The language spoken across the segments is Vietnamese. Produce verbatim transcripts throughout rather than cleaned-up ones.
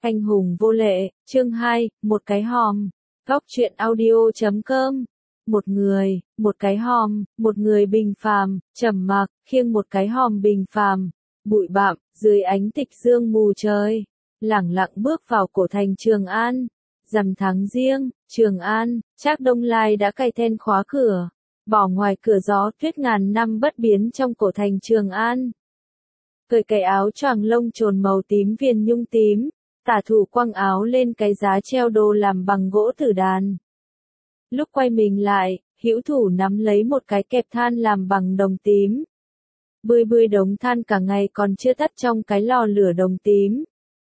Anh hùng vô lệ, chương hai, một cái hòm. Góc truyện audio chấm com. Một người, một cái hòm, một người bình phàm, trầm mặc, khiêng một cái hòm bình phàm, bụi bặm, dưới ánh tịch dương mù trời, lẳng lặng bước vào cổ thành Trường An. Rằm tháng Giêng, Trường An, Trác Đông Lai đã cài then khóa cửa, bỏ ngoài cửa gió tuyết ngàn năm bất biến trong cổ thành Trường An. Cởi cái áo choàng lông trồn màu tím viền nhung tím, tả thủ quăng áo lên cái giá treo đồ làm bằng gỗ tử đàn. Lúc quay mình lại, hữu thủ nắm lấy một cái kẹp than làm bằng đồng tím. Bươi bươi đống than cả ngày còn chưa tắt trong cái lò lửa đồng tím.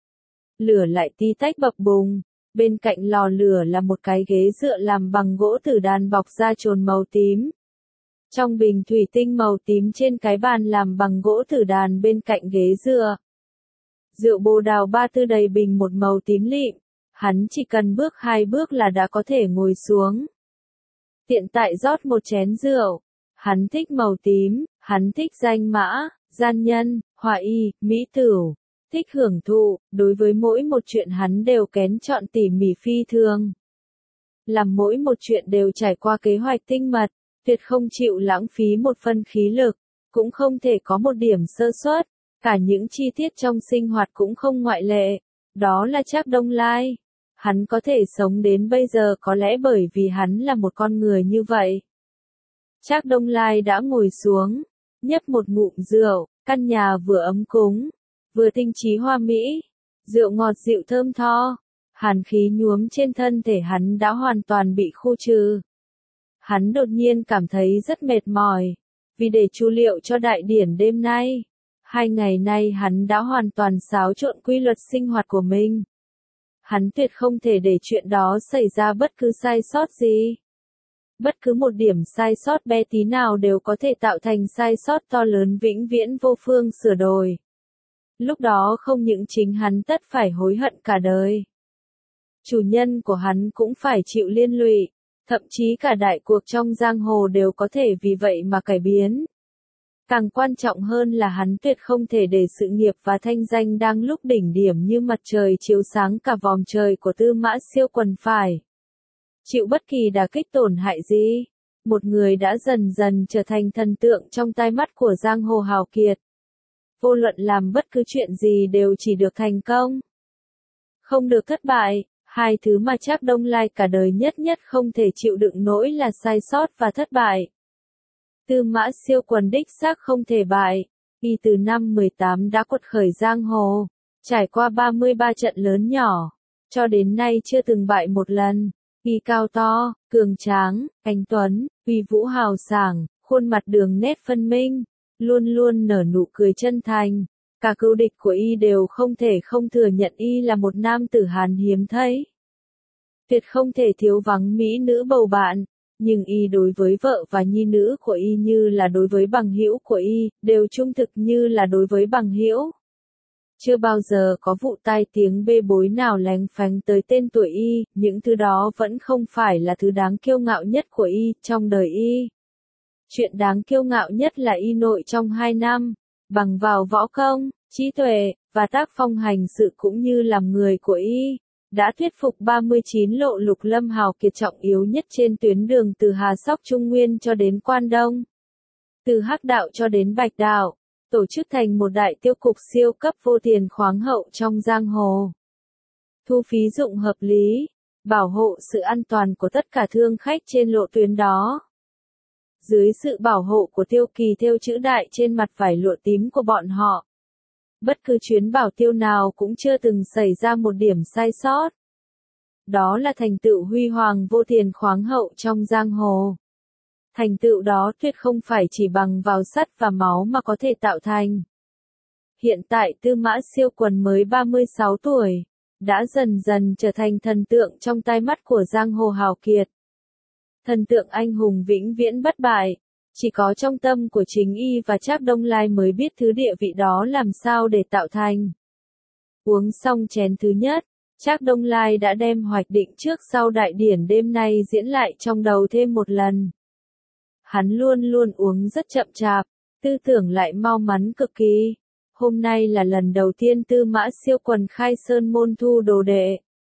Lửa lại tí tách bập bùng, bên cạnh lò lửa là một cái ghế dựa làm bằng gỗ tử đàn bọc da trồn màu tím. Trong bình thủy tinh màu tím trên cái bàn làm bằng gỗ tử đàn bên cạnh ghế dựa. Rượu bồ đào ba tư đầy bình một màu tím lịm, hắn chỉ cần bước hai bước là đã có thể ngồi xuống. Tiện tại rót một chén rượu, hắn thích màu tím, hắn thích danh mã, gian nhân, họa y, mỹ tửu, thích hưởng thụ, đối với mỗi một chuyện hắn đều kén chọn tỉ mỉ phi thường. Làm mỗi một chuyện đều trải qua kế hoạch tinh mật, tuyệt không chịu lãng phí một phân khí lực, cũng không thể có một điểm sơ suất. Cả những chi tiết trong sinh hoạt cũng không ngoại lệ, đó là Trác Đông Lai. Hắn có thể sống đến bây giờ có lẽ bởi vì hắn là một con người như vậy. Trác Đông Lai đã ngồi xuống, nhấp một ngụm rượu, căn nhà vừa ấm cúng, vừa tinh trí hoa mỹ, rượu ngọt dịu thơm tho, hàn khí nhuốm trên thân thể hắn đã hoàn toàn bị khu trừ. Hắn đột nhiên cảm thấy rất mệt mỏi, vì để chu liệu cho đại điển đêm nay. Hai ngày nay hắn đã hoàn toàn xáo trộn quy luật sinh hoạt của mình. Hắn tuyệt không thể để chuyện đó xảy ra bất cứ sai sót gì. Bất cứ một điểm sai sót bé tí nào đều có thể tạo thành sai sót to lớn vĩnh viễn vô phương sửa đổi. Lúc đó không những chính hắn tất phải hối hận cả đời. Chủ nhân của hắn cũng phải chịu liên lụy, thậm chí cả đại cuộc trong giang hồ đều có thể vì vậy mà cải biến. Càng quan trọng hơn là hắn tuyệt không thể để sự nghiệp và thanh danh đang lúc đỉnh điểm như mặt trời chiếu sáng cả vòm trời của Tư Mã Siêu Quần phải chịu bất kỳ đả kích tổn hại gì. Một người đã dần dần trở thành thần tượng trong tai mắt của giang hồ hào kiệt. Vô luận làm bất cứ chuyện gì đều chỉ được thành công, không được thất bại. Hai thứ mà Trác Đông Lai cả đời nhất nhất không thể chịu đựng nổi là sai sót và thất bại. Tư Mã Siêu Quần đích xác không thể bại, y từ năm mười tám đã quật khởi giang hồ, trải qua ba mươi ba trận lớn nhỏ, cho đến nay chưa từng bại một lần. Y cao to, cường tráng, anh tuấn, uy vũ hào sảng, khuôn mặt đường nét phân minh, luôn luôn nở nụ cười chân thành. Cả cừu địch của y đều không thể không thừa nhận y là một nam tử Hán hiếm thấy. Tuyệt không thể thiếu vắng mỹ nữ bầu bạn. Nhưng y đối với vợ và nhi nữ của y như là đối với bằng hữu của y, đều trung thực như là đối với bằng hữu. Chưa bao giờ có vụ tai tiếng bê bối nào lánh phánh tới tên tuổi y, những thứ đó vẫn không phải là thứ đáng kiêu ngạo nhất của y trong đời y. Chuyện đáng kiêu ngạo nhất là y nội trong hai năm, bằng vào võ công, trí tuệ, và tác phong hành sự cũng như làm người của y, đã thuyết phục ba mươi chín lộ lục lâm hào kiệt trọng yếu nhất trên tuyến đường từ Hà Sóc Trung Nguyên cho đến Quan Đông. Từ Hắc Đạo cho đến Bạch Đạo, tổ chức thành một đại tiêu cục siêu cấp vô tiền khoáng hậu trong giang hồ. Thu phí dụng hợp lý, bảo hộ sự an toàn của tất cả thương khách trên lộ tuyến đó. Dưới sự bảo hộ của Tiêu Kỳ thêu chữ đại trên mặt vải lụa tím của bọn họ, bất cứ chuyến bảo tiêu nào cũng chưa từng xảy ra một điểm sai sót. Đó là thành tựu huy hoàng vô tiền khoáng hậu trong giang hồ. Thành tựu đó tuyệt không phải chỉ bằng vào sắt và máu mà có thể tạo thành. Hiện tại Tư Mã Siêu Quần mới ba mươi sáu tuổi, đã dần dần trở thành thần tượng trong tai mắt của giang hồ hào kiệt. Thần tượng anh hùng vĩnh viễn bất bại. Chỉ có trong tâm của chính y và Trác Đông Lai mới biết thứ địa vị đó làm sao để tạo thành. Uống xong chén thứ nhất, Trác Đông Lai đã đem hoạch định trước sau đại điển đêm nay diễn lại trong đầu thêm một lần. Hắn luôn luôn uống rất chậm chạp, tư tưởng lại mau mắn cực kỳ. hôm nay là lần đầu tiên Tư Mã Siêu Quần khai sơn môn thu đồ đệ.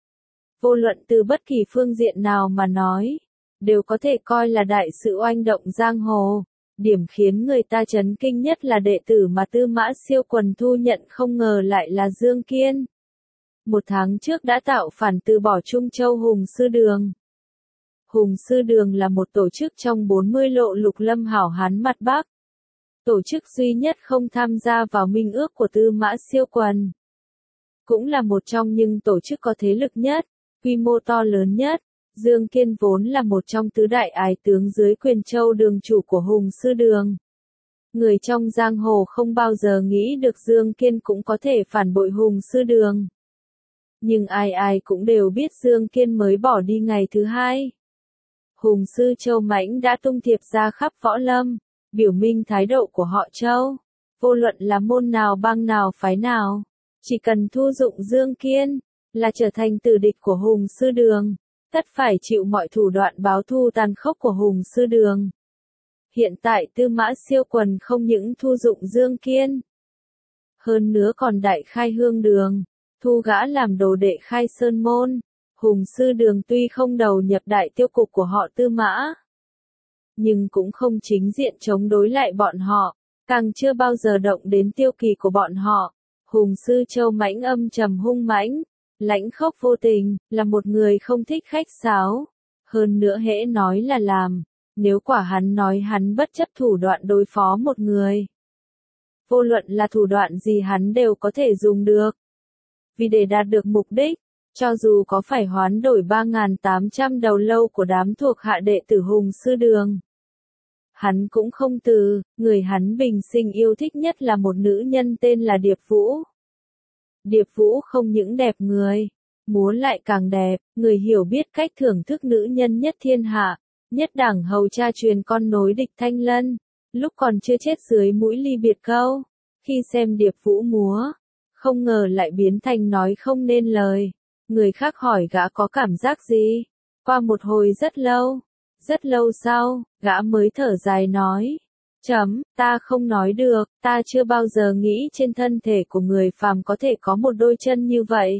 Vô luận từ bất kỳ phương diện nào mà nói, đều có thể coi là đại sự oanh động giang hồ. Điểm khiến người ta chấn kinh nhất là đệ tử mà Tư Mã Siêu Quần thu nhận không ngờ lại là Dương Kiên. Một tháng trước đã tạo phản từ bỏ Trung Châu Hùng Sư Đường. Hùng Sư Đường là một tổ chức trong bốn mươi lộ lục lâm hảo hán mặt Bắc. Tổ chức duy nhất không tham gia vào minh ước của Tư Mã Siêu Quần. Cũng là một trong những tổ chức có thế lực nhất, quy mô to lớn nhất. Dương Kiên vốn là một trong tứ đại ái tướng dưới quyền châu đường chủ của Hùng Sư Đường. Người trong giang hồ không bao giờ nghĩ được Dương Kiên cũng có thể phản bội Hùng Sư Đường. Nhưng ai ai cũng đều biết Dương Kiên mới bỏ đi ngày thứ hai. Hùng Sư Châu Mãnh đã tung thiệp ra khắp võ lâm, biểu minh thái độ của họ Châu. Vô luận là môn nào bang nào phái nào, chỉ cần thu dụng Dương Kiên, là trở thành tử địch của Hùng Sư Đường. Tất phải chịu mọi thủ đoạn báo thù tàn khốc của Hùng Sư Đường. Hiện tại Tư Mã Siêu Quần không những thu dụng Dương Kiên, hơn nữa còn đại khai hương đường, thu gã làm đồ đệ khai sơn môn. Hùng Sư Đường tuy không đầu nhập đại tiêu cục của họ Tư Mã, nhưng cũng không chính diện chống đối lại bọn họ, càng chưa bao giờ động đến tiêu kỳ của bọn họ. Hùng Sư Châu Mãnh âm trầm hung mãnh, lãnh khốc vô tình, là một người không thích khách sáo. Hơn nữa hễ nói là làm, nếu quả hắn nói hắn bất chấp thủ đoạn đối phó một người. Vô luận là thủ đoạn gì hắn đều có thể dùng được. Vì để đạt được mục đích, cho dù có phải hoán đổi ba nghìn tám trăm đầu lâu của đám thuộc hạ đệ tử Hùng Sư Đường, hắn cũng không từ. Người hắn bình sinh yêu thích nhất là một nữ nhân tên là Điệp Vũ. Điệp Vũ không những đẹp người, múa lại càng đẹp, người hiểu biết cách thưởng thức nữ nhân nhất thiên hạ, nhất đẳng hầu cha truyền con nối địch Thanh Lân, lúc còn chưa chết dưới mũi ly biệt câu. Khi xem Điệp Vũ múa, không ngờ lại biến thành nói không nên lời. Người khác hỏi gã có cảm giác gì? Qua một hồi rất lâu, rất lâu sau, gã mới thở dài nói. Chấm, ta không nói được, ta chưa bao giờ nghĩ trên thân thể của người phàm có thể có một đôi chân như vậy.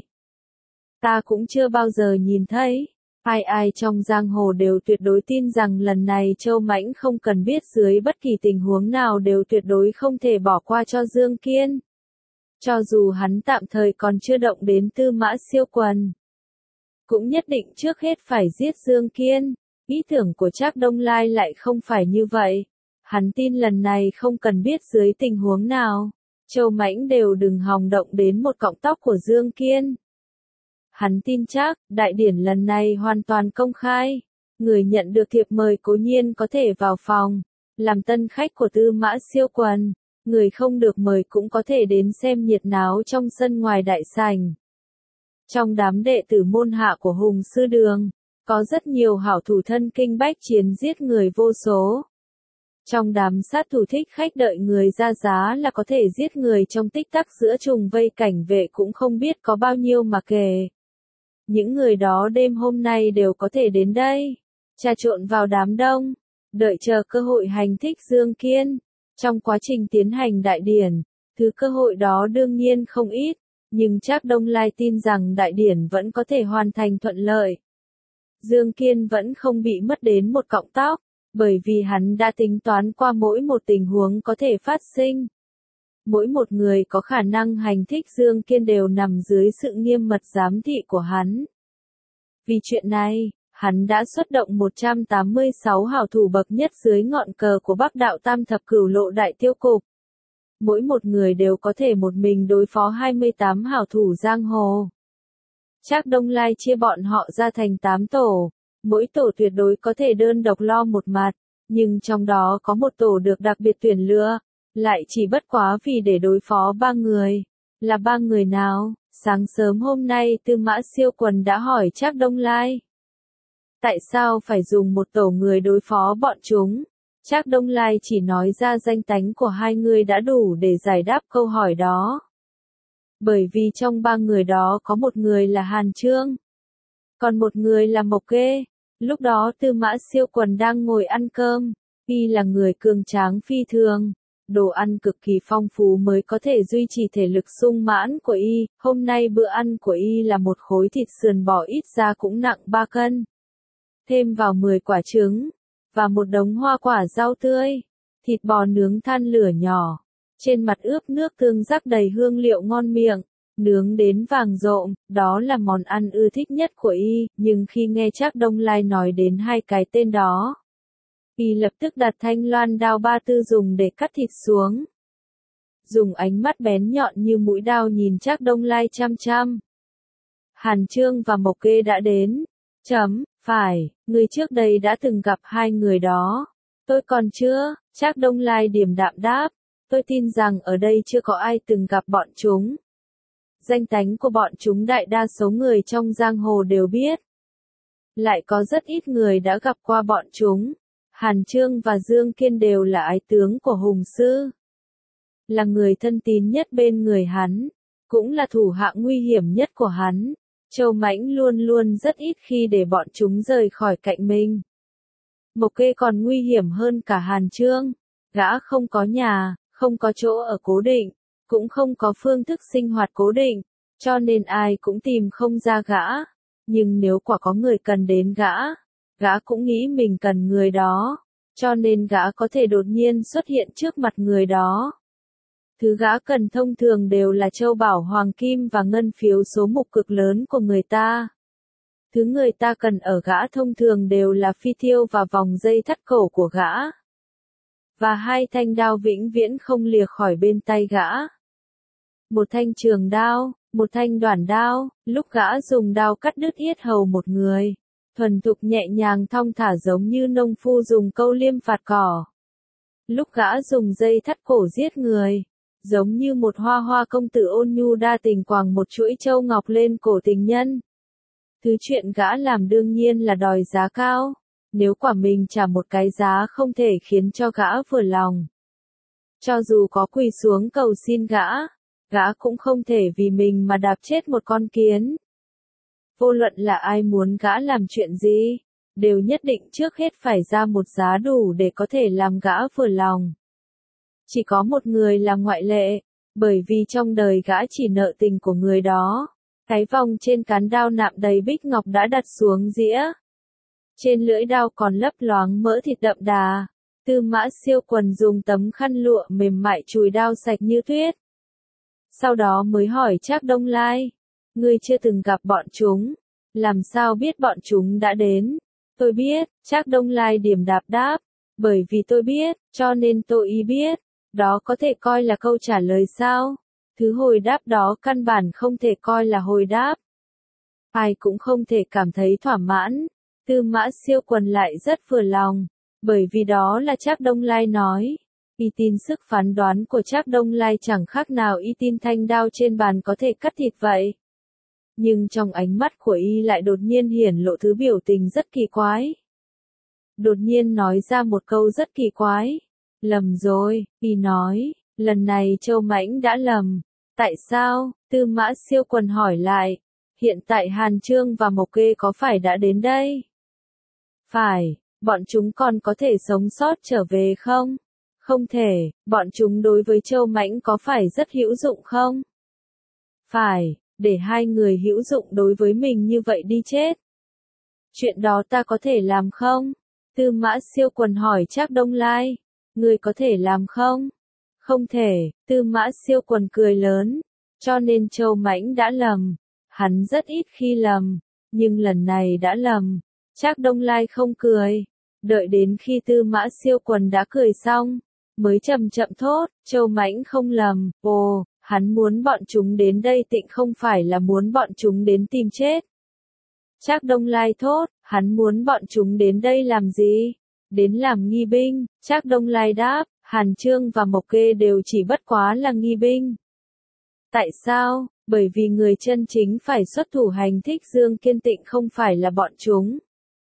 Ta cũng chưa bao giờ nhìn thấy. Ai ai trong giang hồ đều tuyệt đối tin rằng lần này Châu Mãnh không cần biết dưới bất kỳ tình huống nào đều tuyệt đối không thể bỏ qua cho Dương Kiên. Cho dù hắn tạm thời còn chưa động đến Tư Mã Siêu Quần, cũng nhất định trước hết phải giết Dương Kiên. Ý tưởng của Trác Đông Lai lại không phải như vậy. Hắn tin lần này không cần biết dưới tình huống nào, Châu Mãnh đều đừng hòng động đến một cọng tóc của Dương Kiên. Hắn tin chắc, đại điển lần này hoàn toàn công khai. Người nhận được thiệp mời cố nhiên có thể vào phòng, làm tân khách của Tư Mã Siêu Quần. Người không được mời cũng có thể đến xem nhiệt náo trong sân ngoài đại sảnh. Trong đám đệ tử môn hạ của Hùng Sư Đường, có rất nhiều hảo thủ thân kinh bách chiến giết người vô số. Trong đám sát thủ thích khách đợi người ra giá là có thể giết người trong tích tắc giữa trùng vây cảnh vệ cũng không biết có bao nhiêu mà kể. Những người đó đêm hôm nay đều có thể đến đây, trà trộn vào đám đông, đợi chờ cơ hội hành thích Dương Kiên. Trong quá trình tiến hành đại điển, thứ cơ hội đó đương nhiên không ít, nhưng Trác Đông Lai tin rằng đại điển vẫn có thể hoàn thành thuận lợi. Dương Kiên vẫn không bị mất đến một cọng tóc, bởi vì hắn đã tính toán qua mỗi một tình huống có thể phát sinh. Mỗi một người có khả năng hành thích Dương Kiên đều nằm dưới sự nghiêm mật giám thị của hắn. Vì chuyện này, hắn đã xuất động một trăm tám mươi sáu hảo thủ bậc nhất dưới ngọn cờ của Bắc Đạo Tam Thập Cửu Lộ Đại Tiêu Cục. Mỗi một người đều có thể một mình đối phó hai mươi tám hảo thủ giang hồ. Trác Đông Lai chia bọn họ ra thành tám tổ, mỗi tổ tuyệt đối có thể đơn độc lo một mặt, nhưng trong đó có một tổ được đặc biệt tuyển lựa, lại chỉ bất quá vì để đối phó ba người. Là ba người nào? Sáng sớm hôm nay Tư Mã Siêu Quần đã hỏi Trác Đông Lai. Tại sao phải dùng một tổ người đối phó bọn chúng? Trác Đông Lai chỉ nói ra danh tánh của hai người đã đủ để giải đáp câu hỏi đó. Bởi vì trong ba người đó có một người là Hàn Trương, còn một người là Mộc Kê. Lúc đó Tư Mã Siêu Quần đang ngồi ăn cơm, y là người cường tráng phi thường, đồ ăn cực kỳ phong phú mới có thể duy trì thể lực sung mãn của y. Hôm nay bữa ăn của y là một khối thịt sườn bò ít ra cũng nặng ba cân. Thêm vào mười quả trứng, và một đống hoa quả rau tươi. Thịt bò nướng than lửa nhỏ, trên mặt ướp nước tương rắc đầy hương liệu ngon miệng, nướng đến vàng rộm, đó là món ăn ưa thích nhất của y, nhưng khi nghe Trác Đông Lai nói đến hai cái tên đó, y lập tức đặt thanh loan đao ba tư dùng để cắt thịt xuống. Dùng ánh mắt bén nhọn như mũi đao nhìn Trác Đông Lai chăm chăm. Hàn Chương và Mộc Kê đã đến. Chấm, phải, người trước đây đã từng gặp hai người đó. Tôi còn chưa, Trác Đông Lai điềm đạm đáp. Tôi tin rằng ở đây chưa có ai từng gặp bọn chúng. Danh tánh của bọn chúng đại đa số người trong giang hồ đều biết. Lại có rất ít người đã gặp qua bọn chúng. Hàn Chương và Dương Kiên đều là ái tướng của Hùng Sư. Là người thân tín nhất bên người hắn. Cũng là thủ hạ nguy hiểm nhất của hắn. Châu Mãnh luôn luôn rất ít khi để bọn chúng rời khỏi cạnh mình. Mộc Kê còn nguy hiểm hơn cả Hàn Chương. Gã không có nhà, không có chỗ ở cố định, cũng không có phương thức sinh hoạt cố định, cho nên ai cũng tìm không ra gã. Nhưng nếu quả có người cần đến gã, gã cũng nghĩ mình cần người đó, cho nên gã có thể đột nhiên xuất hiện trước mặt người đó. Thứ gã cần thông thường đều là châu bảo hoàng kim và ngân phiếu số mục cực lớn của người ta. Thứ người ta cần ở gã thông thường đều là phi tiêu và vòng dây thắt cổ của gã. Và hai thanh đao vĩnh viễn không lìa khỏi bên tay gã. Một thanh trường đao, một thanh đoản đao, lúc gã dùng đao cắt đứt yết hầu một người. Thuần thục nhẹ nhàng thong thả giống như nông phu dùng câu liêm phạt cỏ. Lúc gã dùng dây thắt cổ giết người. Giống như một hoa hoa công tử ôn nhu đa tình quàng một chuỗi châu ngọc lên cổ tình nhân. Thứ chuyện gã làm đương nhiên là đòi giá cao. Nếu quả mình trả một cái giá không thể khiến cho gã vừa lòng. Cho dù có quỳ xuống cầu xin gã, gã cũng không thể vì mình mà đạp chết một con kiến. Vô luận là ai muốn gã làm chuyện gì, đều nhất định trước hết phải ra một giá đủ để có thể làm gã vừa lòng. Chỉ có một người là ngoại lệ, bởi vì trong đời gã chỉ nợ tình của người đó. Cái vòng trên cán đao nạm đầy bích ngọc đã đặt xuống dĩa. Trên lưỡi đao còn lấp loáng mỡ thịt đậm đà. Tư Mã Siêu Quần dùng tấm khăn lụa mềm mại chùi đao sạch như tuyết. Sau đó mới hỏi Trác Đông Lai, ngươi chưa từng gặp bọn chúng, làm sao biết bọn chúng đã đến? Tôi biết, Trác Đông Lai điềm đạp đáp, bởi vì tôi biết, cho nên tôi ý biết. Đó có thể coi là câu trả lời sao? Thứ hồi đáp đó căn bản không thể coi là hồi đáp. Ai cũng không thể cảm thấy thỏa mãn. Tư Mã Siêu Quần lại rất vừa lòng, bởi vì đó là Trác Đông Lai nói. Y tin sức phán đoán của Trác Đông Lai chẳng khác nào y tin thanh đao trên bàn có thể cắt thịt vậy. Nhưng trong ánh mắt của y lại đột nhiên hiển lộ thứ biểu tình rất kỳ quái. Đột nhiên nói ra một câu rất kỳ quái. Lầm rồi, y nói, lần này Châu Mãnh đã lầm. Tại sao? Tư Mã Siêu Quần hỏi lại. Hiện tại Hàn Chương và Mộc Kê có phải đã đến đây? Phải, bọn chúng còn có thể sống sót trở về không? Không thể, bọn chúng đối với Châu Mãnh có phải rất hữu dụng không? Phải, để hai người hữu dụng đối với mình như vậy đi chết. Chuyện đó ta có thể làm không? Tư Mã Siêu Quần hỏi Trác Đông Lai. Ngươi có thể làm không? Không thể, Tư Mã Siêu Quần cười lớn. Cho nên Châu Mãnh đã lầm. Hắn rất ít khi lầm, nhưng lần này đã lầm. Trác Đông Lai không cười. Đợi đến khi Tư Mã Siêu Quần đã cười xong, mới chậm chậm thốt, Châu Mãnh không lầm. Ồ, hắn muốn bọn chúng đến đây tịnh không phải là muốn bọn chúng đến tìm chết. Trác Đông Lai thốt, hắn muốn bọn chúng đến đây làm gì? Đến làm nghi binh. Trác Đông Lai đáp, Hàn Chương và Mộc Kê đều chỉ bất quá là nghi binh. Tại sao? Bởi vì người chân chính phải xuất thủ hành thích Dương Kiên tịnh không phải là bọn chúng,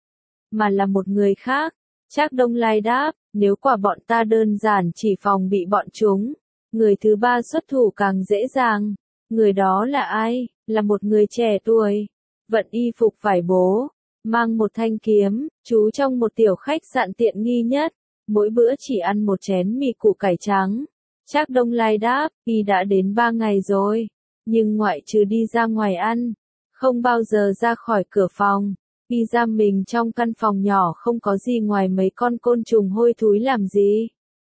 mà là một người khác. Trác Đông Lai đáp, nếu quả bọn ta đơn giản chỉ phòng bị bọn chúng, người thứ ba xuất thủ càng dễ dàng. Người đó là ai? Là một người trẻ tuổi, vận y phục vải bố, mang một thanh kiếm, trú trong một tiểu khách sạn tiện nghi nhất, mỗi bữa chỉ ăn một chén mì củ cải trắng. Trác Đông Lai đáp, y đã đến ba ngày rồi, nhưng ngoại trừ đi ra ngoài ăn, không bao giờ ra khỏi cửa phòng. Y giam mình trong căn phòng nhỏ không có gì ngoài mấy con côn trùng hôi thối làm gì.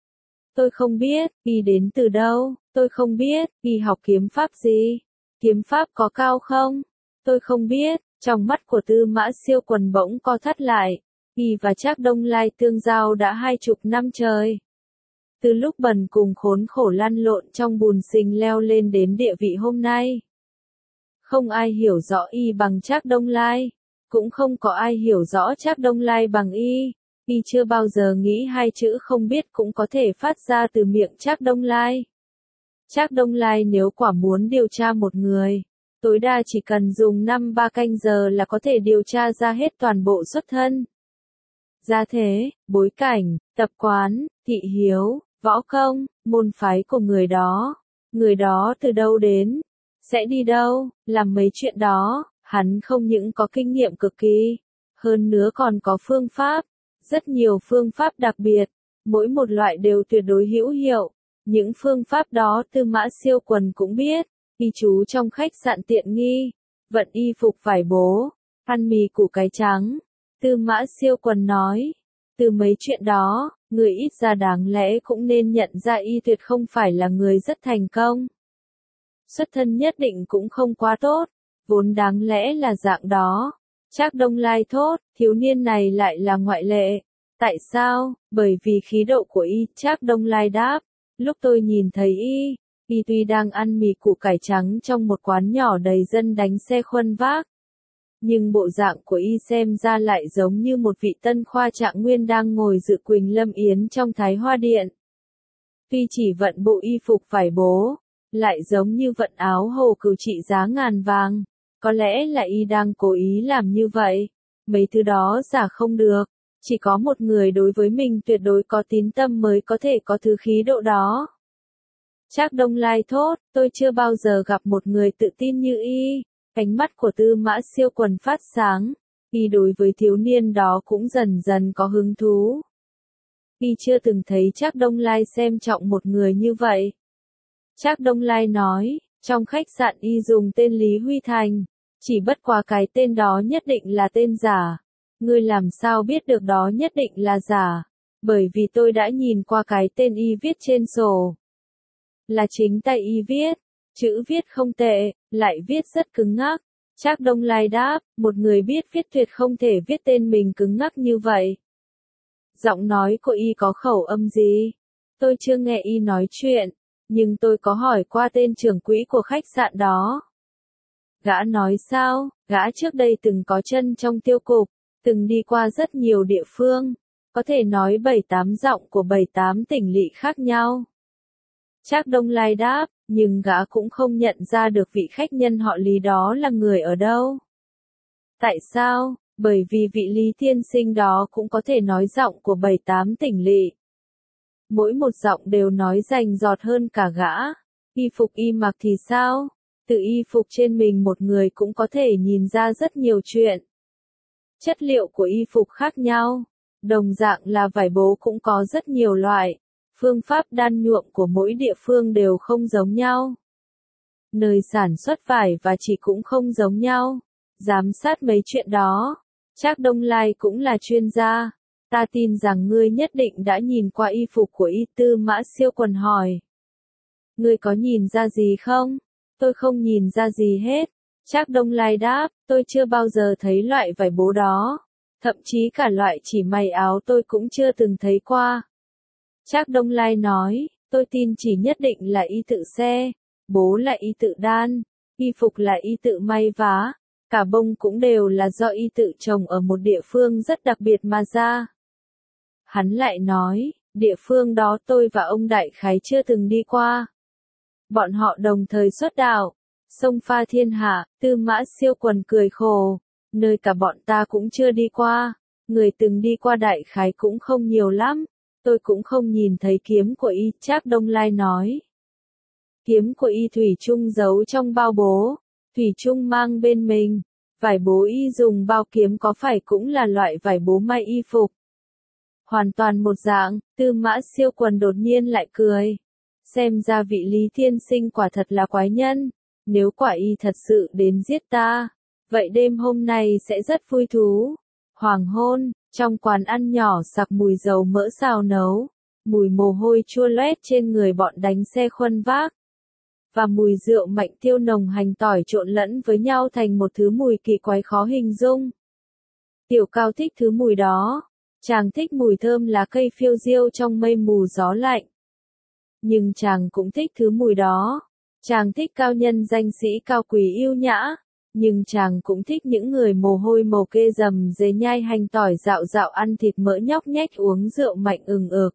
Tôi không biết, y đến từ đâu, tôi không biết, y học kiếm pháp gì, kiếm pháp có cao không, tôi không biết. Trong mắt của Tư Mã Siêu Quần bỗng co thắt lại, y và Trác Đông Lai tương giao đã hai chục năm trời. Từ lúc bần cùng khốn khổ lăn lộn trong bùn sình leo lên đến địa vị hôm nay. Không ai hiểu rõ y bằng Trác Đông Lai, cũng không có ai hiểu rõ Trác Đông Lai bằng y. Y chưa bao giờ nghĩ hai chữ không biết cũng có thể phát ra từ miệng Trác Đông Lai. Trác Đông Lai nếu quả muốn điều tra một người, tối đa chỉ cần dùng năm ba canh giờ là có thể điều tra ra hết toàn bộ xuất thân, gia thế, bối cảnh, tập quán, thị hiếu, võ công, môn phái của người đó. Người đó từ đâu đến, sẽ đi đâu, làm mấy chuyện đó. Hắn không những có kinh nghiệm cực kỳ, hơn nữa còn có phương pháp, rất nhiều phương pháp đặc biệt, mỗi một loại đều tuyệt đối hữu hiệu. Những phương pháp đó Tư Mã Siêu Quần cũng biết. Y trú trong khách sạn tiện nghi, vận y phục vải bố, ăn mì củ cải trắng. Tư Mã Siêu Quần nói, từ mấy chuyện đó, người ít ra đáng lẽ cũng nên nhận ra y tuyệt không phải là người rất thành công. Xuất thân nhất định cũng không quá tốt, vốn đáng lẽ là dạng đó. Trác Đông Lai thốt, thiếu niên này lại là ngoại lệ. Tại sao? Bởi vì khí độ của y. Trác Đông Lai đáp, lúc tôi nhìn thấy y, y tuy đang ăn mì củ cải trắng trong một quán nhỏ đầy dân đánh xe khuân vác, nhưng bộ dạng của y xem ra lại giống như một vị tân khoa trạng nguyên đang ngồi dự Quỳnh Lâm Yến trong Thái Hoa Điện. Tuy chỉ vận bộ y phục vải bố, lại giống như vận áo hồ cừu trị giá ngàn vàng. Có lẽ là y đang cố ý làm như vậy. Mấy thứ đó giả không được. Chỉ có một người đối với mình tuyệt đối có tín tâm mới có thể có thứ khí độ đó. Trác Đông Lai thốt, tôi chưa bao giờ gặp một người tự tin như y. Ánh mắt của Tư Mã Siêu Quần phát sáng. Y đối với thiếu niên đó cũng dần dần có hứng thú. Y chưa từng thấy Trác Đông Lai xem trọng một người như vậy. Trác Đông Lai nói, trong khách sạn y dùng tên Lý Huy Thành, chỉ bất quá cái tên đó nhất định là tên giả. Ngươi làm sao biết được đó nhất định là giả? Bởi vì tôi đã nhìn qua cái tên y viết trên sổ. Là chính tay y viết, chữ viết không tệ, lại viết rất cứng ngắc. Trác Đông Lai đáp, một người biết viết tuyệt không thể viết tên mình cứng ngắc như vậy. Giọng nói của y có khẩu âm gì? Tôi chưa nghe y nói chuyện, nhưng tôi có hỏi qua tên trưởng quỹ của khách sạn đó. Gã nói sao, gã trước đây từng có chân trong tiêu cục, từng đi qua rất nhiều địa phương, có thể nói bảy tám giọng của bảy tám tỉnh lỵ khác nhau. Trác Đông Lai đáp, nhưng gã cũng không nhận ra được vị khách nhân họ Lý đó là người ở đâu. Tại sao? Bởi vì vị Lý tiên sinh đó cũng có thể nói giọng của bảy tám tỉnh lỵ. Mỗi một giọng đều nói rành rọt hơn cả gã. Y phục y mặc thì sao? Từ y phục trên mình một người cũng có thể nhìn ra rất nhiều chuyện. Chất liệu của y phục khác nhau. Đồng dạng là vải bố cũng có rất nhiều loại. Phương pháp đan nhuộm của mỗi địa phương đều không giống nhau. Nơi sản xuất vải và chỉ cũng không giống nhau. Giám sát mấy chuyện đó. Trác Đông Lai cũng là chuyên gia. Ta tin rằng ngươi nhất định đã nhìn qua y phục của y. Tư Mã Siêu Quần hỏi. Ngươi có nhìn ra gì không? Tôi không nhìn ra gì hết. Trác Đông Lai đáp, tôi chưa bao giờ thấy loại vải bố đó. Thậm chí cả loại chỉ may áo tôi cũng chưa từng thấy qua. Trác Đông Lai nói, tôi tin chỉ nhất định là y tự xe, bố là y tự đan, y phục là y tự may vá, cả bông cũng đều là do y tự trồng ở một địa phương rất đặc biệt mà ra. Hắn lại nói, địa phương đó tôi và ông đại khái chưa từng đi qua. Bọn họ đồng thời xuất đạo, xông pha thiên hạ. Tư Mã Siêu Quần cười khổ, nơi cả bọn ta cũng chưa đi qua, người từng đi qua đại khái cũng không nhiều lắm. Tôi cũng không nhìn thấy kiếm của y. Trác Đông Lai nói. Kiếm của y thủy chung giấu trong bao bố, thủy chung mang bên mình. Vải bố y dùng bao kiếm có phải cũng là loại vải bố may y phục? hoàn toàn một dạng, Tư Mã Siêu Quần đột nhiên lại cười. Xem ra vị Lý tiên sinh quả thật là quái nhân, nếu quả y thật sự đến giết ta, vậy đêm hôm nay sẽ rất vui thú. Hoàng hôn, trong quán ăn nhỏ sặc mùi dầu mỡ xào nấu, mùi mồ hôi chua loét trên người bọn đánh xe khuân vác, và mùi rượu mạnh tiêu nồng hành tỏi trộn lẫn với nhau thành một thứ mùi kỳ quái khó hình dung. Tiểu Cao thích thứ mùi đó, chàng thích mùi thơm lá cây phiêu diêu trong mây mù gió lạnh. Nhưng chàng cũng thích thứ mùi đó, chàng thích cao nhân danh sĩ cao quý yêu nhã, nhưng chàng cũng thích những người mồ hôi mồ kê rầm rề nhai hành tỏi dạo dạo ăn thịt mỡ nhóc nhách uống rượu mạnh ừng ực.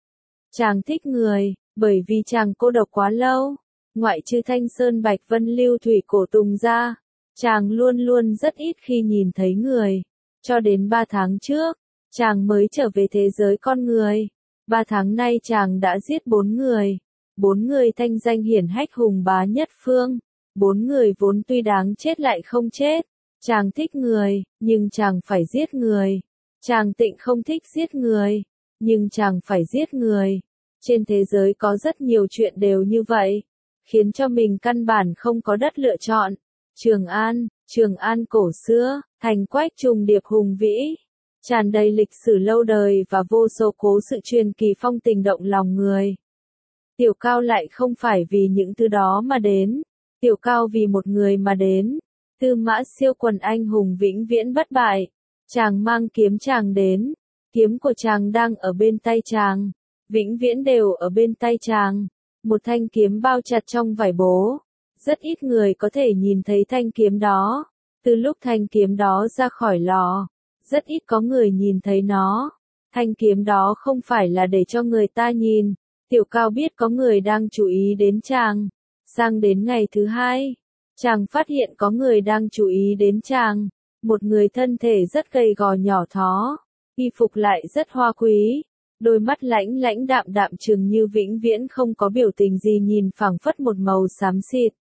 Chàng thích người, bởi vì chàng cô độc quá lâu, ngoại trừ Thanh Sơn Bạch Vân Lưu Thủy Cổ Tùng ra, chàng luôn luôn rất ít khi nhìn thấy người. Cho đến ba tháng trước, chàng mới trở về thế giới con người. Ba tháng nay chàng đã giết bốn người. Bốn người thanh danh hiển hách hùng bá nhất phương. Bốn người vốn tuy đáng chết lại không chết. Chàng thích người, nhưng chàng phải giết người. Chàng Tịnh không thích giết người, nhưng chàng phải giết người. Trên thế giới có rất nhiều chuyện đều như vậy, khiến cho mình căn bản không có đất lựa chọn. Trường An, Trường An cổ xưa, thành quách trùng điệp hùng vĩ, tràn đầy lịch sử lâu đời và vô số cố sự truyền kỳ phong tình động lòng người. Tiểu Cao lại không phải vì những thứ đó mà đến, Tiểu Cao vì một người mà đến. Tư Mã Siêu Quần anh hùng vĩnh viễn bất bại. Chàng mang kiếm chàng đến, kiếm của chàng đang ở bên tay chàng, vĩnh viễn đều ở bên tay chàng. Một thanh kiếm bao chặt trong vải bố. Rất ít người có thể nhìn thấy thanh kiếm đó. Từ lúc thanh kiếm đó ra khỏi lò, rất ít có người nhìn thấy nó. Thanh kiếm đó không phải là để cho người ta nhìn. Tiểu Cao biết có người đang chú ý đến chàng. Sang đến ngày thứ hai, chàng phát hiện có người đang chú ý đến chàng. Một người thân thể rất gầy gò nhỏ thó, y phục lại rất hoa quý, đôi mắt lãnh lãnh đạm đạm chừng như vĩnh viễn không có biểu tình gì nhìn phảng phất một màu xám xịt.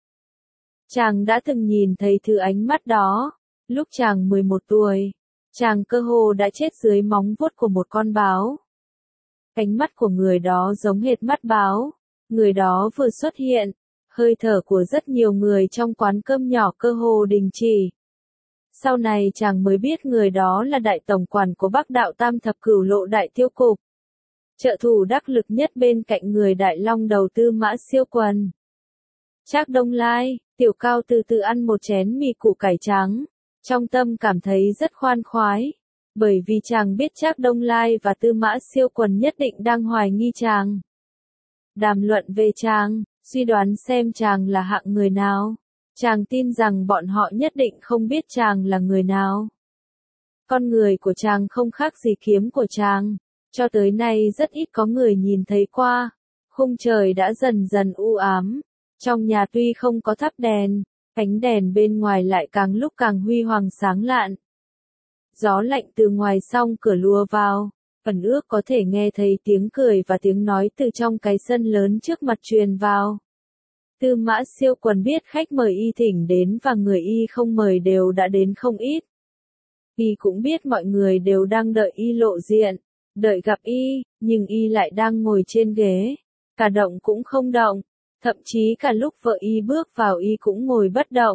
Chàng đã từng nhìn thấy thứ ánh mắt đó, lúc chàng mười một tuổi, chàng cơ hồ đã chết dưới móng vuốt của một con báo. Ánh mắt của người đó giống hệt mắt báo, người đó vừa xuất hiện, hơi thở của rất nhiều người trong quán cơm nhỏ cơ hồ đình chỉ. Sau này chàng mới biết người đó là đại tổng quản của Bắc Đạo Tam Thập Cửu Lộ Đại Tiêu Cục, trợ thủ đắc lực nhất bên cạnh người Đại Long đầu Tư Mã Siêu Quần. Trác Đông Lai, Tiểu Cao từ từ ăn một chén mì củ cải trắng, trong tâm cảm thấy rất khoan khoái, bởi vì chàng biết Trác Đông Lai và Tư Mã Siêu Quần nhất định đang hoài nghi chàng. Đàm luận về chàng, suy đoán xem chàng là hạng người nào. Chàng tin rằng bọn họ nhất định không biết chàng là người nào. Con người của chàng không khác gì kiếm của chàng, cho tới nay rất ít có người nhìn thấy qua. Khung trời đã dần dần u ám, trong nhà tuy không có thắp đèn, ánh đèn bên ngoài lại càng lúc càng huy hoàng sáng lạn. Gió lạnh từ ngoài song cửa lùa vào, ẩn ước có thể nghe thấy tiếng cười và tiếng nói từ trong cái sân lớn trước mặt truyền vào. Tư Mã Siêu Quần biết khách mời y thỉnh đến và người y không mời đều đã đến không ít. Y cũng biết mọi người đều đang đợi y lộ diện, đợi gặp y, nhưng y lại đang ngồi trên ghế, cả động cũng không động, thậm chí cả lúc vợ y bước vào y cũng ngồi bất động.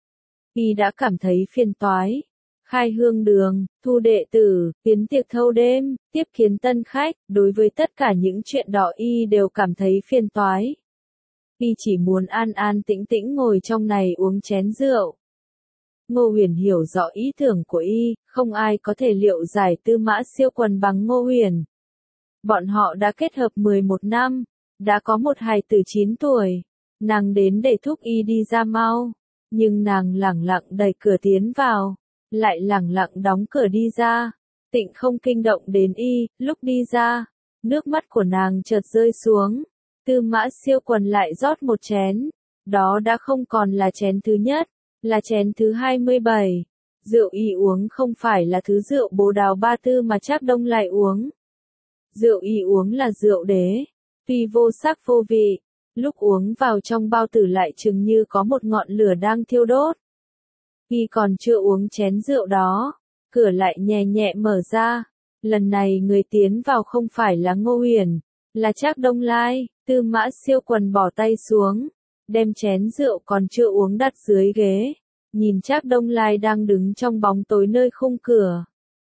Y đã cảm thấy phiền toái. Khai hương đường, thu đệ tử, tiến tiệc thâu đêm, tiếp kiến tân khách, đối với tất cả những chuyện đó y đều cảm thấy phiền toái. Y chỉ muốn an an tĩnh tĩnh ngồi trong này uống chén rượu. Ngô Huyền hiểu rõ ý tưởng của y, không ai có thể liệu giải Tư Mã Siêu Quần bằng Ngô Huyền. Bọn họ đã kết hợp mười một năm, đã có một hài tử chín tuổi. Nàng đến để thúc y đi ra mau, nhưng nàng lẳng lặng đẩy cửa tiến vào, lại lẳng lặng đóng cửa đi ra. Tịnh không kinh động đến y, lúc đi ra, nước mắt của nàng chợt rơi xuống. Tư Mã Siêu Quần lại rót một chén, đó đã không còn là chén thứ nhất, là chén thứ hai mươi bảy. Rượu y uống không phải là thứ rượu Bồ Đào Ba Tư mà Trác Đông Lai uống. Rượu y uống là rượu đế, tuy vô sắc vô vị, lúc uống vào trong bao tử lại chừng như có một ngọn lửa đang thiêu đốt. Y còn chưa uống chén rượu đó, cửa lại nhẹ nhẹ mở ra, Lần này người tiến vào không phải là Ngô Huyền, là Trác Đông Lai. Tư Mã Siêu Quần bỏ tay xuống, đem chén rượu còn chưa uống đặt dưới ghế, nhìn Trác Đông Lai đang đứng trong bóng tối nơi khung cửa.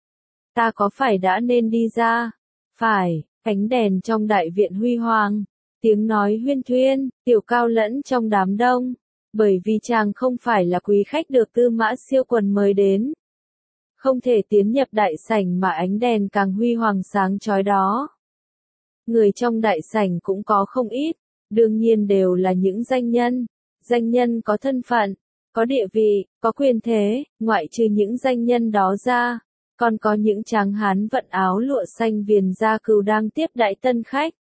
Ta có phải đã nên đi ra? Phải, ánh đèn trong đại viện huy hoàng, tiếng nói huyên thuyên, Tiểu Cao lẫn trong đám đông, bởi vì chàng không phải là quý khách được Tư Mã Siêu Quần mời đến. Không thể tiến nhập đại sảnh mà ánh đèn càng huy hoàng sáng chói đó. Người trong đại sảnh cũng có không ít, đương nhiên đều là những danh nhân, danh nhân có thân phận, có địa vị, có quyền thế, ngoại trừ những danh nhân đó ra, còn có những tráng hán vận áo lụa xanh viền da cừu đang tiếp đãi tân khách.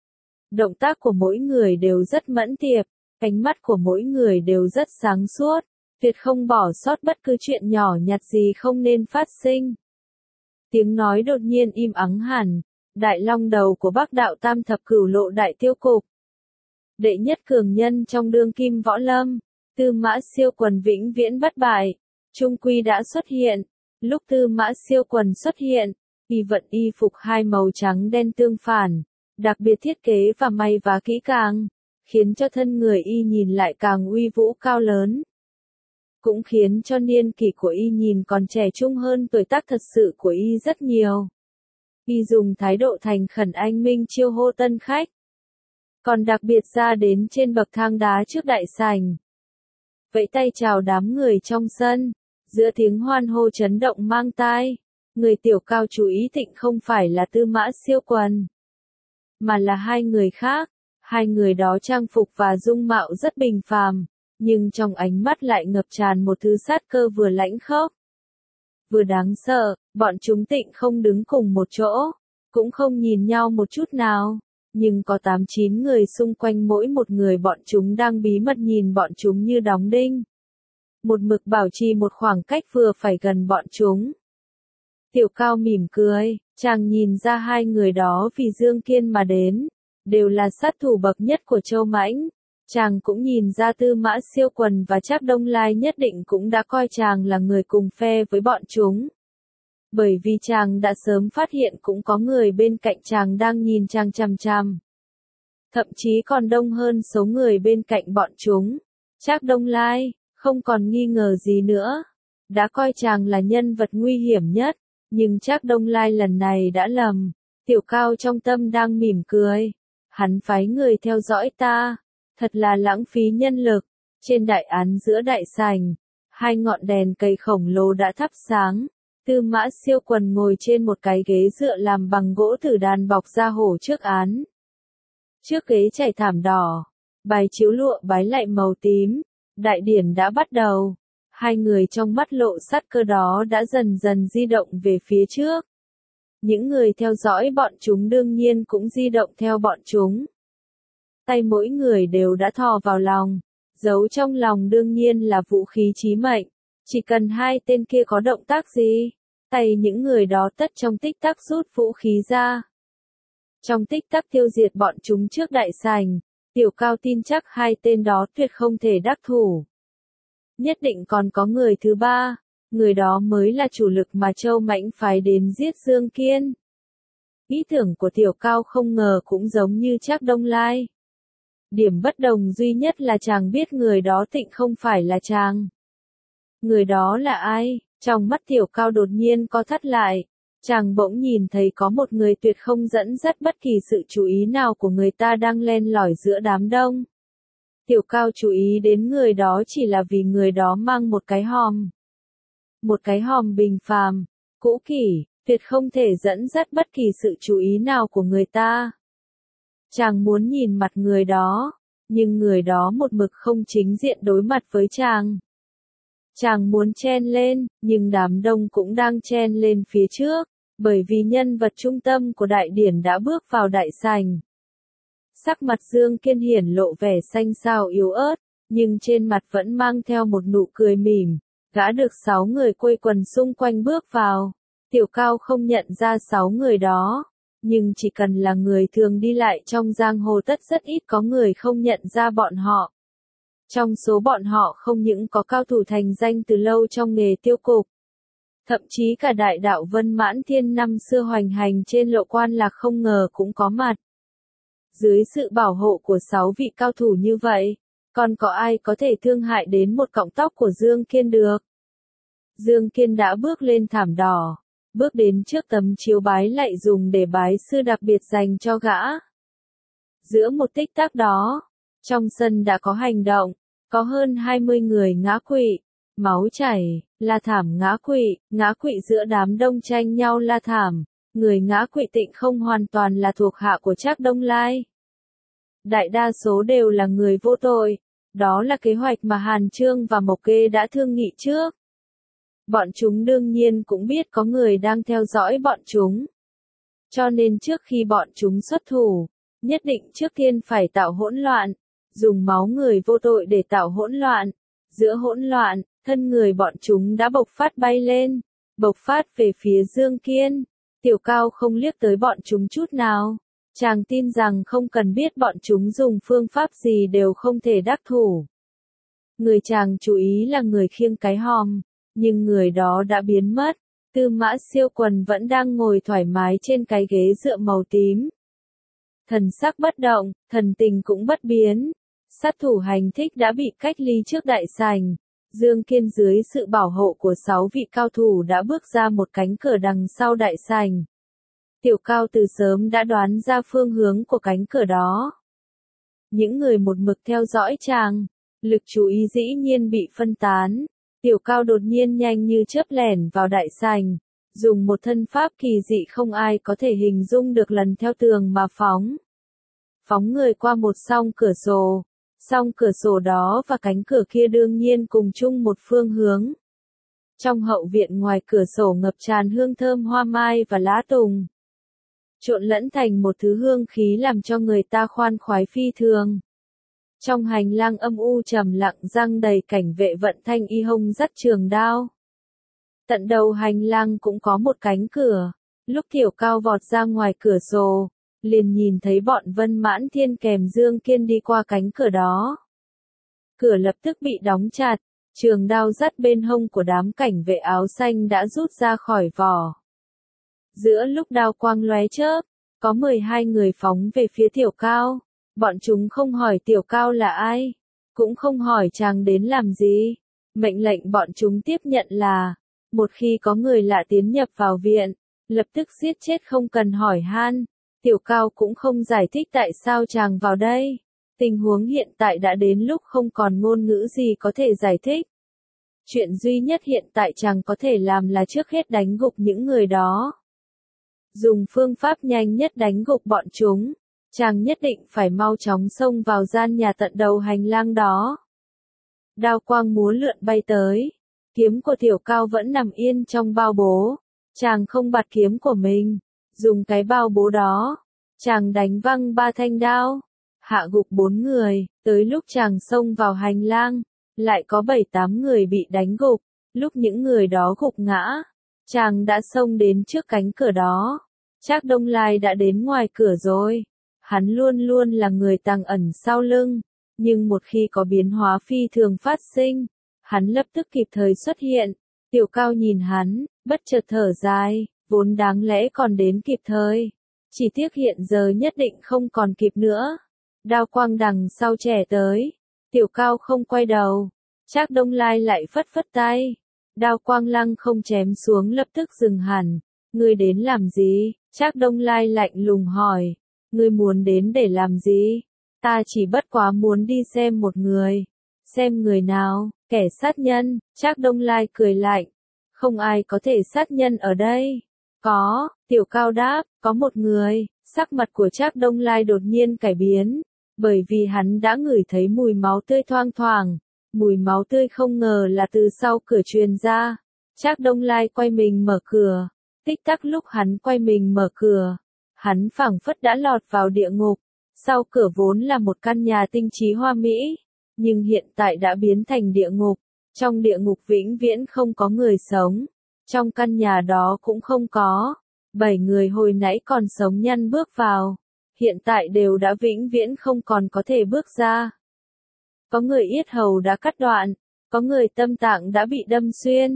Động tác của mỗi người đều rất mẫn tiệp, ánh mắt của mỗi người đều rất sáng suốt, tuyệt không bỏ sót bất cứ chuyện nhỏ nhặt gì không nên phát sinh. Tiếng nói đột nhiên im ắng hẳn, đại long đầu của Bắc Đạo Tam Thập Cửu Lộ Đại Tiêu Cục. Đệ nhất cường nhân trong đương kim võ lâm, Tư Mã Siêu Quần vĩnh viễn bất bại, trung quy đã xuất hiện. Lúc Tư Mã Siêu Quần xuất hiện, y vận y phục hai màu trắng đen tương phản, đặc biệt thiết kế và may vá kỹ càng, khiến cho thân người y nhìn lại càng uy vũ cao lớn. Cũng khiến cho niên kỷ của y nhìn còn trẻ trung hơn tuổi tác thật sự của y rất nhiều. Y dùng thái độ thành khẩn anh minh chiêu hô tân khách. Còn đặc biệt ra đến trên bậc thang đá trước đại sảnh. Vẫy tay chào đám người trong sân, giữa tiếng hoan hô chấn động mang tai. Người Tiểu Cao chú ý thịnh không phải là Tư Mã Siêu Quần, mà là hai người khác. Hai người đó trang phục và dung mạo rất bình phàm, nhưng trong ánh mắt lại ngập tràn một thứ sát cơ vừa lãnh khốc, vừa đáng sợ. Bọn chúng tịnh không đứng cùng một chỗ, cũng không nhìn nhau một chút nào, nhưng có tám chín người xung quanh mỗi một người bọn chúng đang bí mật nhìn bọn chúng như đóng đinh. Một mực bảo trì một khoảng cách vừa phải gần bọn chúng. Tiểu Cao mỉm cười, chàng nhìn ra hai người đó vì Dương Kiên mà đến, đều là sát thủ bậc nhất của Châu Mãnh. Chàng cũng nhìn ra Tư Mã Siêu Quần và Trác Đông Lai nhất định cũng đã coi chàng là người cùng phe với bọn chúng. Bởi vì chàng đã sớm phát hiện cũng có người bên cạnh chàng đang nhìn chàng chằm chằm. Thậm chí còn đông hơn số người bên cạnh bọn chúng. Trác Đông Lai, không còn nghi ngờ gì nữa, đã coi chàng là nhân vật nguy hiểm nhất, nhưng Trác Đông Lai lần này đã lầm. Tiểu Cao trong tâm đang mỉm cười. Hắn phái người theo dõi ta, thật là lãng phí nhân lực. Trên đại án giữa đại sảnh, hai ngọn đèn cây khổng lồ đã thắp sáng. Tư Mã Siêu Quần ngồi trên một cái ghế dựa làm bằng gỗ tử đàn bọc da hổ trước án. Trước ghế trải thảm đỏ, bài chiếu lụa bái lại màu tím. Đại điển đã bắt đầu. Hai người trong mắt lộ sát cơ đó đã dần dần di động về phía trước. Những người theo dõi bọn chúng đương nhiên cũng di động theo bọn chúng. Tay mỗi người đều đã thò vào lòng, giấu trong lòng đương nhiên là vũ khí chí mệnh. Chỉ cần hai tên kia có động tác gì, tay những người đó tất trong tích tắc rút vũ khí ra. Trong tích tắc tiêu diệt bọn chúng trước đại sảnh. Tiểu Cao tin chắc hai tên đó tuyệt không thể đắc thủ. Nhất định còn có người thứ ba, người đó mới là chủ lực mà Châu Mãnh phái đến giết Dương Kiên. Ý tưởng của Tiểu Cao không ngờ cũng giống như Trác Đông Lai. Điểm bất đồng duy nhất là chàng biết người đó tịnh không phải là chàng. Người đó là ai? Trong mắt Tiểu Cao đột nhiên co thắt lại. Chàng bỗng nhìn thấy có một người tuyệt không dẫn dắt bất kỳ sự chú ý nào của người ta đang len lỏi giữa đám đông. Tiểu Cao chú ý đến người đó chỉ là vì người đó mang một cái hòm. Một cái hòm bình phàm, cũ kỹ, tuyệt không thể dẫn dắt bất kỳ sự chú ý nào của người ta. Chàng muốn nhìn mặt người đó, nhưng người đó một mực không chính diện đối mặt với chàng. Chàng muốn chen lên, nhưng đám đông cũng đang chen lên phía trước, bởi vì nhân vật trung tâm của đại điển đã bước vào đại sảnh. Sắc mặt Dương Kiên hiển lộ vẻ xanh xao yếu ớt, nhưng trên mặt vẫn mang theo một nụ cười mỉm. Gã được sáu người quây quần xung quanh bước vào. Tiểu Cao không nhận ra sáu người đó, nhưng chỉ cần là người thường đi lại trong giang hồ tất rất ít có người không nhận ra bọn họ. Trong số bọn họ không những có cao thủ thành danh từ lâu trong nghề tiêu cục, Thậm chí cả đại đạo Vân Mãn Thiên năm xưa hoành hành trên Lộ Quan Lạc không ngờ cũng có mặt. Dưới sự bảo hộ của sáu vị cao thủ như vậy, còn có ai có thể thương hại đến một cọng tóc của Dương Kiên được? Dương Kiên đã bước lên thảm đỏ, bước đến trước tấm chiếu bái lạy dùng để bái sư đặc biệt dành cho gã. Giữa một tích tắc đó, trong sân đã có hành động, có hơn hai mươi người ngã quỵ, máu chảy, la thảm ngã quỵ, ngã quỵ giữa đám đông tranh nhau la thảm, người ngã quỵ Tịnh không hoàn toàn là thuộc hạ của Trác Đông Lai. Đại đa số đều là người vô tội, đó là kế hoạch mà Hàn Chương và Mộc Kê đã thương nghị trước. Bọn chúng đương nhiên cũng biết có người đang theo dõi bọn chúng. Cho nên trước khi bọn chúng xuất thủ, nhất định trước tiên phải tạo hỗn loạn, dùng máu người vô tội để tạo hỗn loạn. Giữa hỗn loạn, thân người bọn chúng đã bộc phát bay lên, bộc phát về phía Dương Kiên. Tiểu Cao không liếc tới bọn chúng chút nào. Chàng tin rằng không cần biết bọn chúng dùng phương pháp gì đều không thể đắc thủ. Người chàng chú ý là người khiêng cái hòm, nhưng người đó đã biến mất. Tư Mã Siêu Quần vẫn đang ngồi thoải mái trên cái ghế dựa màu tím. Thần sắc bất động, thần tình cũng bất biến. Sát thủ hành thích đã bị cách ly trước đại sảnh. Dương Kiên dưới sự bảo hộ của sáu vị cao thủ đã bước ra một cánh cửa đằng sau đại sảnh. Tiểu Cao từ sớm đã đoán ra phương hướng của cánh cửa đó. Những người một mực theo dõi chàng, lực chú ý dĩ nhiên bị phân tán. Tiểu Cao đột nhiên nhanh như chớp lẻn vào đại sảnh, dùng một thân pháp kỳ dị không ai có thể hình dung được lần theo tường mà phóng. Phóng người qua một song cửa sổ, song cửa sổ đó và cánh cửa kia đương nhiên cùng chung một phương hướng. Trong hậu viện ngoài cửa sổ ngập tràn hương thơm hoa mai và lá tùng, trộn lẫn thành một thứ hương khí làm cho người ta khoan khoái phi thường. Trong hành lang âm u trầm lặng răng đầy cảnh vệ vận thanh y hông dắt trường đao. Tận đầu hành lang cũng có một cánh cửa. Lúc Tiểu Cao vọt ra ngoài cửa sổ, liền nhìn thấy bọn Vân Mãn Thiên kèm Dương Kiên đi qua cánh cửa đó. Cửa lập tức bị đóng chặt, trường đao dắt bên hông của đám cảnh vệ áo xanh đã rút ra khỏi vỏ. Giữa lúc đao quang lóe chớp, có mười hai người phóng về phía Tiểu Cao. Bọn chúng không hỏi Tiểu Cao là ai, cũng không hỏi chàng đến làm gì. Mệnh lệnh bọn chúng tiếp nhận là, một khi có người lạ tiến nhập vào viện, lập tức giết chết không cần hỏi han. Tiểu Cao cũng không giải thích tại sao chàng vào đây. Tình huống hiện tại đã đến lúc không còn ngôn ngữ gì có thể giải thích. Chuyện duy nhất hiện tại chàng có thể làm là trước hết đánh gục những người đó. Dùng phương pháp nhanh nhất đánh gục bọn chúng. Chàng nhất định phải mau chóng xông vào gian nhà tận đầu hành lang đó. Đao quang múa lượn bay tới. Kiếm của Tiểu Cao vẫn nằm yên trong bao bố. Chàng không bạt kiếm của mình. Dùng cái bao bố đó. Chàng đánh văng ba thanh đao. Hạ gục bốn người. Tới lúc chàng xông vào hành lang. Lại có bảy tám người bị đánh gục. Lúc những người đó gục ngã. Chàng đã xông đến trước cánh cửa đó. Trác Đông Lai đã đến ngoài cửa rồi. Hắn luôn luôn là người tàng ẩn sau lưng, nhưng một khi có biến hóa phi thường phát sinh, hắn lập tức kịp thời xuất hiện. Tiểu Cao nhìn hắn, bất chợt thở dài, vốn đáng lẽ còn đến kịp thời. Chỉ tiếc hiện giờ nhất định không còn kịp nữa. Đao quang đằng sau trẻ tới. Tiểu Cao không quay đầu. Trác Đông Lai lại phất phất tay. Đao quang lăng không chém xuống lập tức dừng hẳn. Ngươi đến làm gì? Trác Đông Lai lạnh lùng hỏi. Ngươi muốn đến để làm gì? Ta chỉ bất quá muốn đi xem một người. Xem người nào? Kẻ sát nhân. Trác Đông Lai cười lạnh. Không ai có thể sát nhân ở đây. Có, Tiểu Cao đáp, có một người. Sắc mặt của Trác Đông Lai đột nhiên cải biến. Bởi vì hắn đã ngửi thấy mùi máu tươi thoang thoảng. Mùi máu tươi không ngờ là từ sau cửa truyền ra. Trác Đông Lai quay mình mở cửa. Tích tắc lúc hắn quay mình mở cửa. Hắn phảng phất đã lọt vào địa ngục. Sau cửa vốn là một căn nhà tinh trí hoa mỹ. Nhưng hiện tại đã biến thành địa ngục. Trong địa ngục vĩnh viễn không có người sống. Trong căn nhà đó cũng không có. Bảy người hồi nãy còn sống nhăn bước vào. Hiện tại đều đã vĩnh viễn không còn có thể bước ra. Có người yết hầu đã cắt đoạn. Có người tâm tạng đã bị đâm xuyên.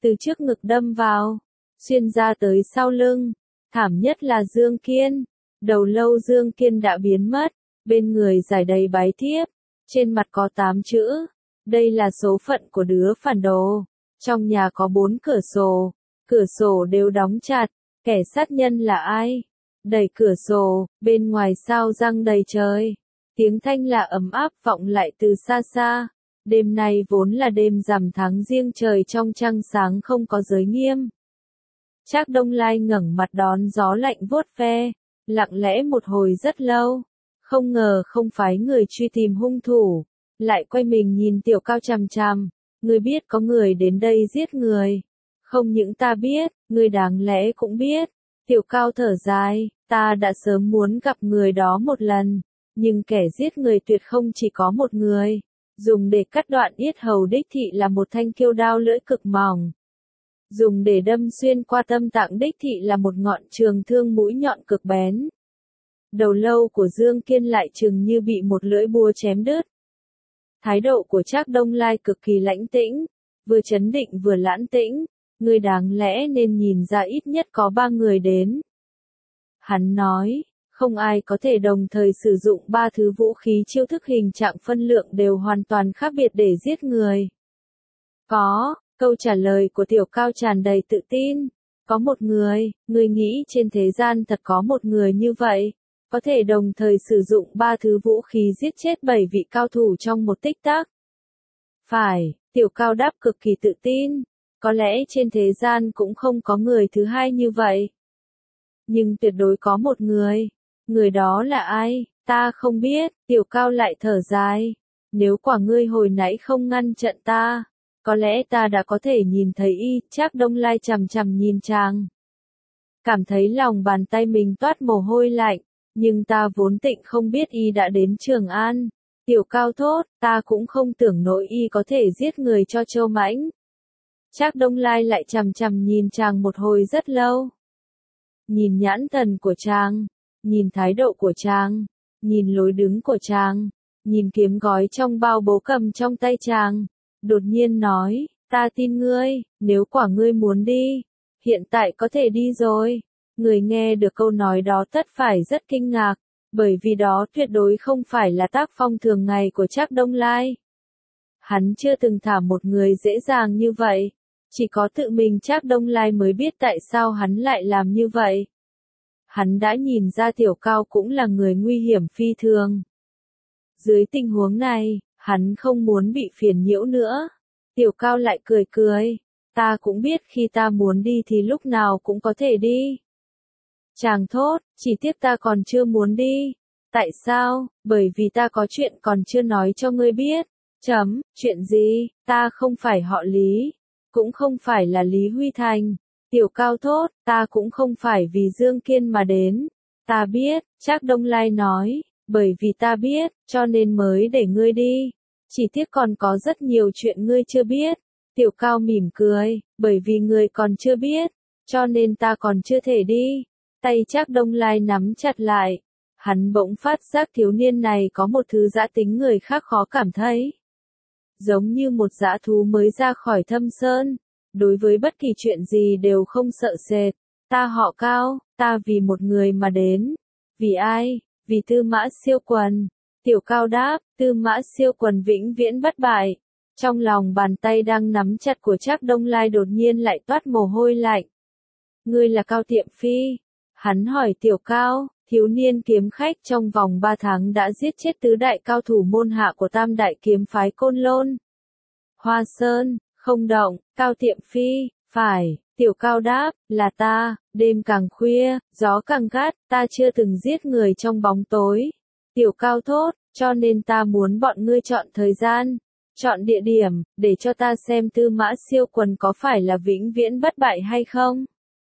từ trước ngực đâm vào, xuyên ra tới sau lưng. Thảm nhất là Dương Kiên. Đầu lâu Dương Kiên đã biến mất, bên người rải đầy bái thiếp, trên mặt có tám chữ. Đây là số phận của đứa phản đồ. Trong nhà có bốn cửa sổ, cửa sổ đều đóng chặt. Kẻ sát nhân là ai? Đẩy cửa sổ, bên ngoài sao răng đầy trời. Tiếng thanh lạ ấm áp vọng lại từ xa xa. Đêm nay vốn là đêm rằm tháng giêng, trời trong trăng sáng không có giới nghiêm. Trác Đông Lai ngẩng mặt đón gió lạnh vuốt ve, lặng lẽ một hồi rất lâu. Không ngờ không phái người truy tìm hung thủ, lại quay mình nhìn Tiểu Cao chằm chằm. Ngươi biết có người đến đây giết người. Không những ta biết, ngươi đáng lẽ cũng biết. Tiểu Cao thở dài, ta đã sớm muốn gặp người đó một lần, nhưng kẻ giết người tuyệt không chỉ có một người. Dùng để cắt đoạn yết hầu đích thị là một thanh kiêu đao lưỡi cực mỏng. Dùng để đâm xuyên qua tâm tạng đích thị là một ngọn trường thương mũi nhọn cực bén. Đầu lâu của Dương Kiên lại chừng như bị một lưỡi búa chém đứt. Thái độ của Trác Đông Lai cực kỳ lãnh tĩnh, vừa chấn định vừa lãnh tĩnh. Ngươi đáng lẽ nên nhìn ra ít nhất có ba người đến. Hắn nói, không ai có thể đồng thời sử dụng ba thứ vũ khí chiêu thức hình trạng phân lượng đều hoàn toàn khác biệt để giết người. Có, câu trả lời của Tiểu Cao tràn đầy tự tin. Có một người, ngươi nghĩ trên thế gian thật có một người như vậy, có thể đồng thời sử dụng ba thứ vũ khí giết chết bảy vị cao thủ trong một tích tắc. Phải, Tiểu Cao đáp cực kỳ tự tin. Có lẽ trên thế gian cũng không có người thứ hai như vậy. Nhưng tuyệt đối có một người. Người đó là ai? Ta không biết. Tiểu Cao lại thở dài. Nếu quả ngươi hồi nãy không ngăn trận ta, có lẽ ta đã có thể nhìn thấy y. Trác Đông Lai chằm chằm nhìn chàng. Cảm thấy lòng bàn tay mình toát mồ hôi lạnh. Nhưng ta vốn tịnh không biết y đã đến Trường An. Tiểu Cao thốt, ta cũng không tưởng nổi y có thể giết người cho Châu Mãnh. Trác Đông Lai lại chằm chằm nhìn chàng một hồi rất lâu. Nhìn nhãn thần của chàng, nhìn thái độ của chàng, nhìn lối đứng của chàng, nhìn kiếm gói trong bao bố cầm trong tay chàng. Đột nhiên nói, ta tin ngươi, nếu quả ngươi muốn đi, hiện tại có thể đi rồi. Người nghe được câu nói đó tất phải rất kinh ngạc, bởi vì đó tuyệt đối không phải là tác phong thường ngày của Trác Đông Lai. Hắn chưa từng thả một người dễ dàng như vậy. Chỉ có tự mình Trác Đông Lai mới biết tại sao hắn lại làm như vậy. Hắn đã nhìn ra Tiểu Cao cũng là người nguy hiểm phi thường. Dưới tình huống này, hắn không muốn bị phiền nhiễu nữa. Tiểu Cao lại cười cười. Ta cũng biết khi ta muốn đi thì lúc nào cũng có thể đi. Chàng thốt, chỉ tiếc ta còn chưa muốn đi. Tại sao? Bởi vì ta có chuyện còn chưa nói cho ngươi biết. Chấm, chuyện gì? Ta không phải họ Lý. Cũng không phải là Lý Huy Thành. Tiểu Cao thốt, ta cũng không phải vì Dương Kiên mà đến. Ta biết, Trác Đông Lai nói, bởi vì ta biết, cho nên mới để ngươi đi. Chỉ tiếc còn có rất nhiều chuyện ngươi chưa biết. Tiểu Cao mỉm cười, bởi vì ngươi còn chưa biết, cho nên ta còn chưa thể đi. Tay Trác Đông Lai nắm chặt lại. Hắn bỗng phát giác thiếu niên này có một thứ dã tính người khác khó cảm thấy. Giống như một dã thú mới ra khỏi thâm sơn, đối với bất kỳ chuyện gì đều không sợ sệt. Ta họ Cao, ta vì một người mà đến. Vì ai? Vì Tư Mã Siêu Quần. Tiểu Cao đáp, Tư Mã Siêu Quần vĩnh viễn bất bại. Trong lòng bàn tay đang nắm chặt của Trác Đông Lai đột nhiên lại toát mồ hôi lạnh. Ngươi là Cao Tiệm Phi? Hắn hỏi Tiểu Cao. Thiếu niên kiếm khách trong vòng ba tháng đã giết chết tứ đại cao thủ môn hạ của tam đại kiếm phái Côn Lôn. Hoa Sơn, không động, Cao Tiệm Phi, phải, Tiểu Cao đáp, là ta. Đêm càng khuya, gió càng gắt, ta chưa từng giết người trong bóng tối. Tiểu Cao thốt, cho nên ta muốn bọn ngươi chọn thời gian, chọn địa điểm, để cho ta xem Tư Mã Siêu Quần có phải là vĩnh viễn bất bại hay không.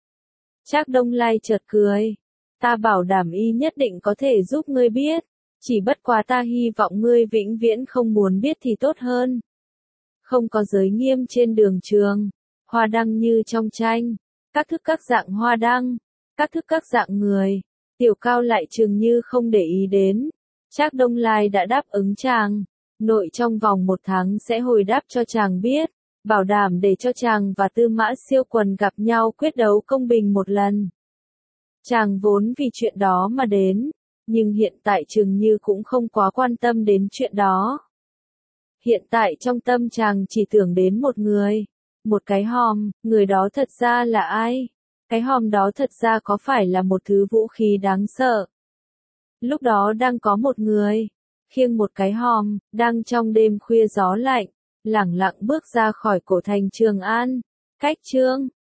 Trác Đông Lai chợt cười. Ta bảo đảm y nhất định có thể giúp ngươi biết. Chỉ bất quá ta hy vọng ngươi vĩnh viễn không muốn biết thì tốt hơn. Không có giới nghiêm trên đường trường. Hoa đăng như trong tranh. Các thức các dạng hoa đăng. Các thức các dạng người. Tiểu Cao lại chừng như không để ý đến. Trác Đông Lai đã đáp ứng chàng. Nội trong vòng một tháng sẽ hồi đáp cho chàng biết. bảo đảm để cho chàng và Tư Mã Siêu Quần gặp nhau quyết đấu công bình một lần. Chàng vốn vì chuyện đó mà đến, nhưng hiện tại Trường Như cũng không quá quan tâm đến chuyện đó. Hiện tại trong tâm chàng chỉ tưởng đến một người, một cái hòm, người đó thật ra là ai? Cái hòm đó thật ra có phải là một thứ vũ khí đáng sợ? Lúc đó đang có một người, khiêng một cái hòm, đang trong đêm khuya gió lạnh, lẳng lặng bước ra khỏi cổ thành Trường An. Cách chương